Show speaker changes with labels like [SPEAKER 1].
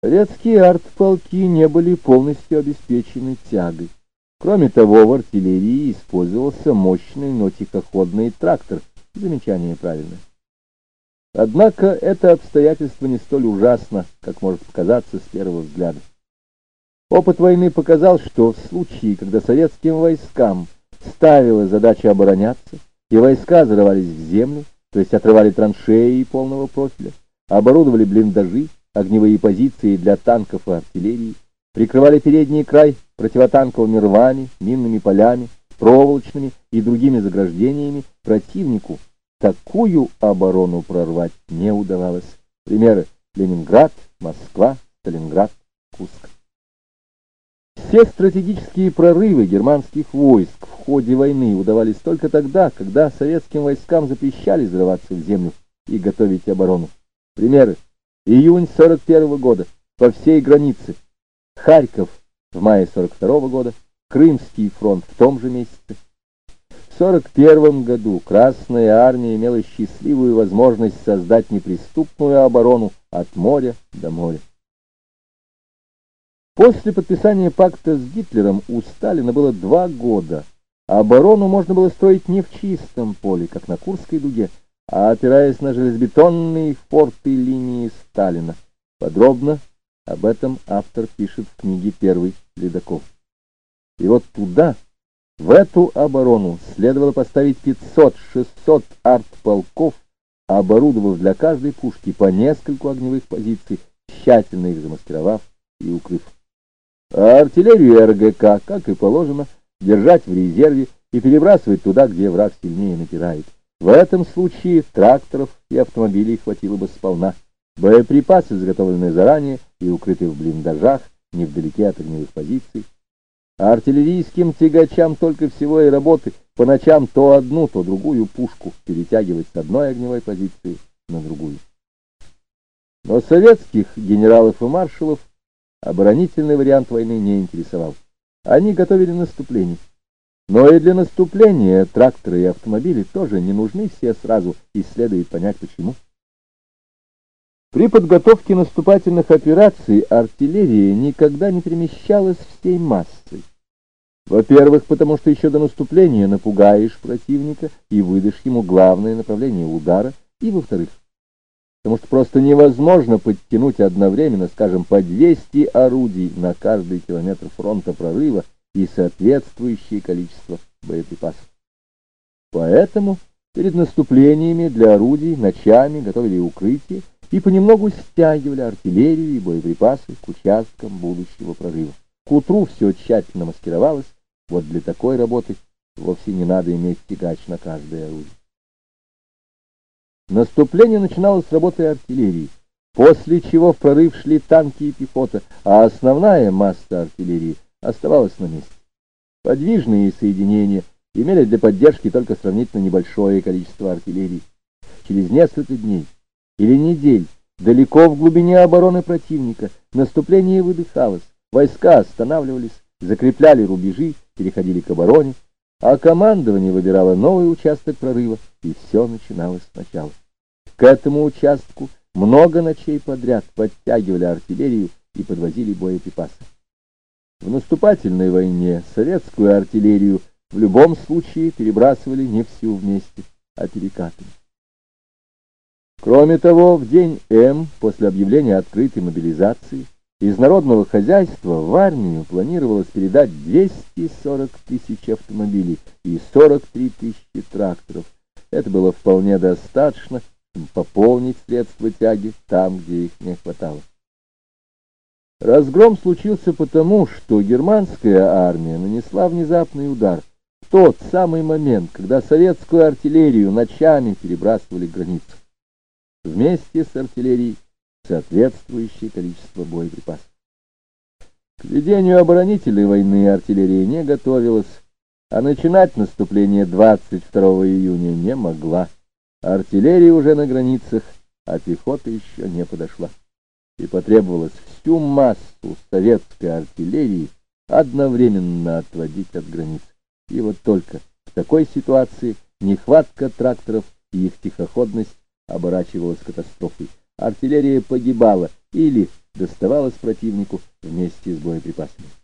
[SPEAKER 1] Советские артполки не были полностью обеспечены тягой. Кроме того, в артиллерии использовался мощный, но тихоходный трактор. Замечание правильное. Однако это обстоятельство не столь ужасно, как может показаться с первого взгляда. Опыт войны показал, что в случае, когда советским войскам ставилась задача обороняться, и войска зарывались в землю, то есть отрывали траншеи полного профиля, оборудовали блиндажи, огневые позиции для танков и артиллерии, прикрывали передний край противотанковыми рвами, минными полями, проволочными и другими заграждениями, противнику такую оборону прорвать не удавалось. Примеры: Ленинград, Москва, Сталинград, Курск. Все стратегические прорывы германских войск в ходе войны удавались только тогда, когда советским войскам запрещали взрываться в землю и готовить оборону. Примеры: июнь 41 года, по всей границе; Харьков в мае 42 года, Крымский фронт в том же месяце. В 41 году Красная Армия имела счастливую возможность создать неприступную оборону от моря до моря. После подписания пакта с Гитлером у Сталина было 2 года. Оборону можно было строить не в чистом поле, как на Курской дуге, а опираясь на железобетонные форты линии Сталина. Подробно об этом автор пишет в книге «Первый ледокол». И вот туда, в эту оборону, следовало поставить 500-600 артполков, оборудовав для каждой пушки по нескольку огневых позиций, тщательно их замаскировав и укрыв. А артиллерию РГК, как и положено, держать в резерве и перебрасывать туда, где враг сильнее напирает. В этом случае тракторов и автомобилей хватило бы сполна. Боеприпасы заготовлены заранее и укрыты в блиндажах, невдалеке от огневых позиций. А артиллерийским тягачам только всего и работы по ночам то одну, то другую пушку перетягивать с одной огневой позиции на другую. Но советских генералов и маршалов оборонительный вариант войны не интересовал. Они готовили наступление. Но и для наступления тракторы и автомобили тоже не нужны все сразу, и следует понять почему. При подготовке наступательных операций артиллерия никогда не перемещалась всей массой. Во-первых, потому что еще до наступления напугаешь противника и выдашь ему главное направление удара, и во-вторых, потому что просто невозможно подтянуть одновременно, скажем, по 200 орудий на каждый километр фронта прорыва и соответствующее количество боеприпасов. Поэтому перед наступлениями для орудий ночами готовили укрытие и понемногу стягивали артиллерию и боеприпасы к участкам будущего прорыва. К утру все тщательно маскировалось. Вот для такой работы вовсе не надо иметь тягач на каждое орудие. Наступление начиналось с работы артиллерии, после чего в прорыв шли танки и пехота, а основная масса артиллерии оставалась на месте. Подвижные соединения имели для поддержки только сравнительно небольшое количество артиллерии. Через несколько дней или недель, далеко в глубине обороны противника, наступление выдыхалось, войска останавливались, закрепляли рубежи, переходили к обороне, а командование выбирало новый участок прорыва, и все начиналось сначала. К этому участку много ночей подряд подтягивали артиллерию и подвозили боеприпасы. В наступательной войне советскую артиллерию в любом случае перебрасывали не всю вместе, а перекатами. Кроме того, в день М, после объявления открытой мобилизации, из народного хозяйства в армию планировалось передать 240 тысяч автомобилей и 43 тысячи тракторов. Это было вполне достаточно, чтобы пополнить средства тяги там, где их не хватало. Разгром случился потому, что германская армия нанесла внезапный удар в тот самый момент, когда советскую артиллерию ночами перебрасывали к границу. Вместе с артиллерией соответствующее количество боеприпасов. К ведению оборонительной войны артиллерия не готовилась, а начинать наступление 22 июня не могла. Артиллерия уже на границах, а пехота еще не подошла. И потребовалось всю массу советской артиллерии одновременно отводить от границ. И вот только в такой ситуации нехватка тракторов и их тихоходность оборачивалась катастрофой. Артиллерия погибала или доставалось противнику вместе с боеприпасами.